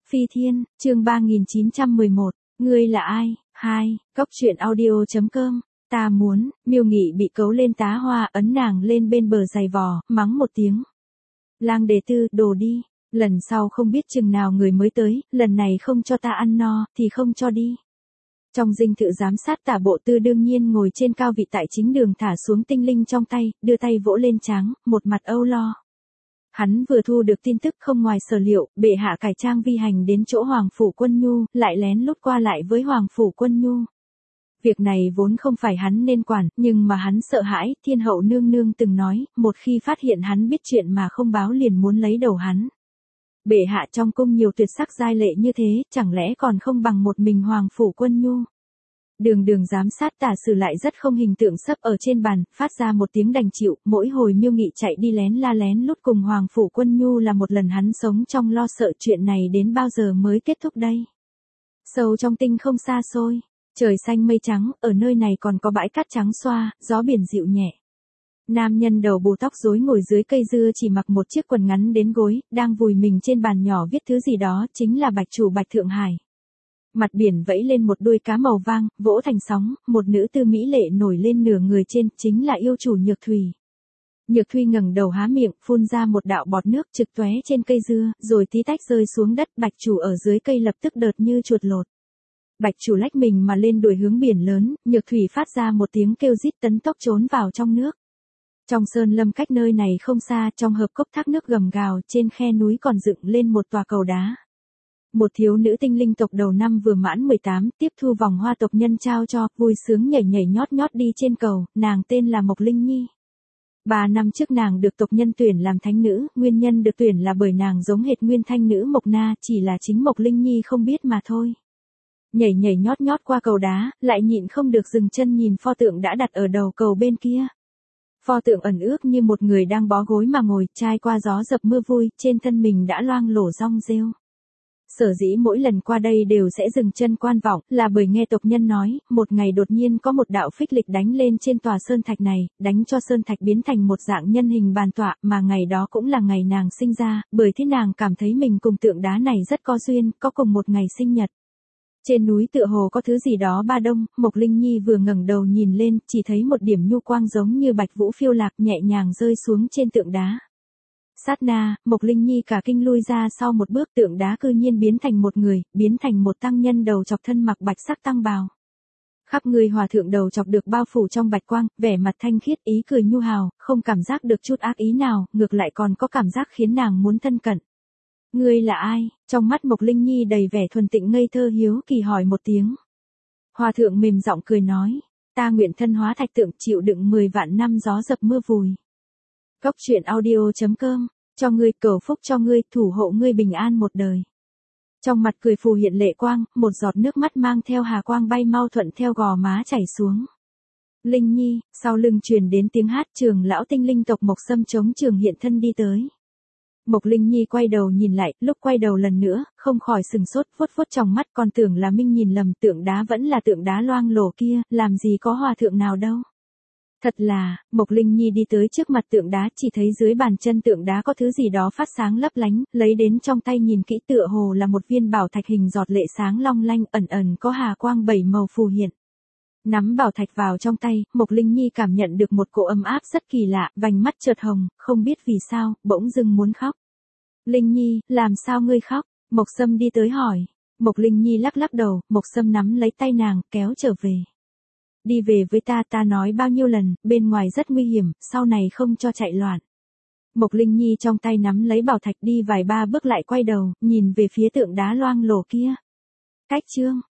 Phi Thiên, chương 3911, ngươi là ai? 2, Cốc truyện audio.com. Ta muốn, Miêu Nghị bị cấu lên tá hoa, ấn nàng lên bên bờ giày vò, mắng một tiếng. Lang Đề Tư, đồ đi, lần sau không biết chừng nào người mới tới, lần này không cho ta ăn no, thì không cho đi. Trong dinh thự giám sát Tả Bộ Tư đương nhiên ngồi trên cao vị tại chính đường thả xuống tinh linh trong tay, đưa tay vỗ lên trán, một mặt âu lo. Hắn vừa thu được tin tức không ngoài sở liệu, bệ hạ cải trang vi hành đến chỗ Hoàng Phủ Quân Nhu, lại lén lút qua lại với Hoàng Phủ Quân Nhu. Việc này vốn không phải hắn nên quản, nhưng mà hắn sợ hãi, Thiên Hậu nương nương từng nói, một khi phát hiện hắn biết chuyện mà không báo liền muốn lấy đầu hắn. Bệ hạ trong cung nhiều tuyệt sắc giai lệ như thế, chẳng lẽ còn không bằng một mình Hoàng Phủ Quân Nhu. Đường giám sát Tả Sử lại rất không hình tượng sấp ở trên bàn, phát ra một tiếng đành chịu, mỗi hồi Miêu Nghị chạy đi lén lút cùng Hoàng Phủ Quân Nhu là một lần hắn sống trong lo sợ chuyện này đến bao giờ mới kết thúc đây. Sâu trong tinh không xa xôi, trời xanh mây trắng, ở nơi này còn có bãi cát trắng xoa, gió biển dịu nhẹ. Nam nhân đầu bù tóc rối ngồi dưới cây dưa chỉ mặc một chiếc quần ngắn đến gối, đang vùi mình trên bàn nhỏ viết thứ gì đó, chính là Bạch Chủ Bạch Thượng Hải. Mặt biển vẫy lên một đuôi cá màu vàng, vỗ thành sóng, một nữ tư mỹ lệ nổi lên nửa người trên, chính là yêu chủ Nhược Thùy. Nhược Thùy ngẩng đầu há miệng, phun ra một đạo bọt nước trực tóe trên cây dưa, rồi tí tách rơi xuống đất. Bạch Chủ ở dưới cây lập tức đợt như chuột lột. Bạch Chủ lách mình mà lên đuổi hướng biển lớn, Nhược Thùy phát ra một tiếng kêu rít tấn tốc trốn vào trong nước. Trong sơn lâm cách nơi này không xa, trong hợp cốc thác nước gầm gào, trên khe núi còn dựng lên một tòa cầu đá. Một thiếu nữ tinh linh tộc đầu năm vừa mãn 18, tiếp thu vòng hoa tộc nhân trao cho, vui sướng nhảy nhót đi trên cầu, nàng tên là Mộc Linh Nhi. 3 năm trước nàng được tộc nhân tuyển làm thánh nữ, nguyên nhân được tuyển là bởi nàng giống hệt nguyên thanh nữ Mộc Na, chỉ là chính Mộc Linh Nhi không biết mà thôi. Nhảy nhót qua cầu đá, lại nhịn không được dừng chân nhìn pho tượng đã đặt ở đầu cầu bên kia. Pho tượng ẩn ước như một người đang bó gối mà ngồi, trải qua gió dập mưa vui, trên thân mình đã loang lổ rong rêu. Sở dĩ mỗi lần qua đây đều sẽ dừng chân quan vọng, là bởi nghe tộc nhân nói, một ngày đột nhiên có một đạo phích lịch đánh lên trên tòa sơn thạch này, đánh cho sơn thạch biến thành một dạng nhân hình bàn tọa, mà ngày đó cũng là ngày nàng sinh ra, bởi thế nàng cảm thấy mình cùng tượng đá này rất có duyên, có cùng một ngày sinh nhật. Trên núi tựa hồ có thứ gì đó ba đông, Mộc Linh Nhi vừa ngẩng đầu nhìn lên, chỉ thấy một điểm nhu quang giống như bạch vũ phiêu lạc nhẹ nhàng rơi xuống trên tượng đá. Sát na, Mộc Linh Nhi cả kinh lui ra sau một bước, tượng đá cư nhiên biến thành một người, biến thành một tăng nhân đầu chọc thân mặc bạch sắc tăng bào. Khắp người hòa thượng đầu chọc được bao phủ trong bạch quang, vẻ mặt thanh khiết, ý cười nhu hào, không cảm giác được chút ác ý nào, ngược lại còn có cảm giác khiến nàng muốn thân cận. Ngươi là ai? Trong mắt Mộc Linh Nhi đầy vẻ thuần tịnh ngây thơ hiếu kỳ hỏi một tiếng. Hòa thượng mềm giọng cười nói, ta nguyện thân hóa thạch tượng, chịu đựng 10 vạn năm gió dập mưa vùi. Cốc truyện audio.com, cho ngươi, cầu phúc cho ngươi, thủ hộ ngươi bình an một đời. Trong mặt cười phù hiện lệ quang, một giọt nước mắt mang theo hà quang bay mau thuận theo gò má chảy xuống. Linh Nhi, sau lưng truyền đến tiếng hát, trường lão tinh linh tộc Mộc Sâm chống trường hiện thân đi tới. Mộc Linh Nhi quay đầu nhìn lại, lúc quay đầu lần nữa, không khỏi sừng sốt, vuốt trong mắt, còn tưởng là mình nhìn lầm, tượng đá vẫn là tượng đá loang lổ kia, làm gì có hòa thượng nào đâu. Thật là, Mộc Linh Nhi đi tới trước mặt tượng đá, chỉ thấy dưới bàn chân tượng đá có thứ gì đó phát sáng lấp lánh, lấy đến trong tay nhìn kỹ tựa hồ là một viên bảo thạch hình giọt lệ sáng long lanh, ẩn có hà quang 7 màu phù hiện. Nắm bảo thạch vào trong tay, Mộc Linh Nhi cảm nhận được một cỗ ấm áp rất kỳ lạ, vành mắt chợt hồng, không biết vì sao, bỗng dưng muốn khóc. Linh Nhi, làm sao ngươi khóc? Mộc Sâm đi tới hỏi. Mộc Linh Nhi lắc đầu, Mộc Sâm nắm lấy tay nàng, kéo trở về. Đi về với ta nói bao nhiêu lần, bên ngoài rất nguy hiểm, sau này không cho chạy loạn. Mộc Linh Nhi trong tay nắm lấy bảo thạch đi vài ba bước lại quay đầu, nhìn về phía tượng đá loang lổ kia. Cách chương,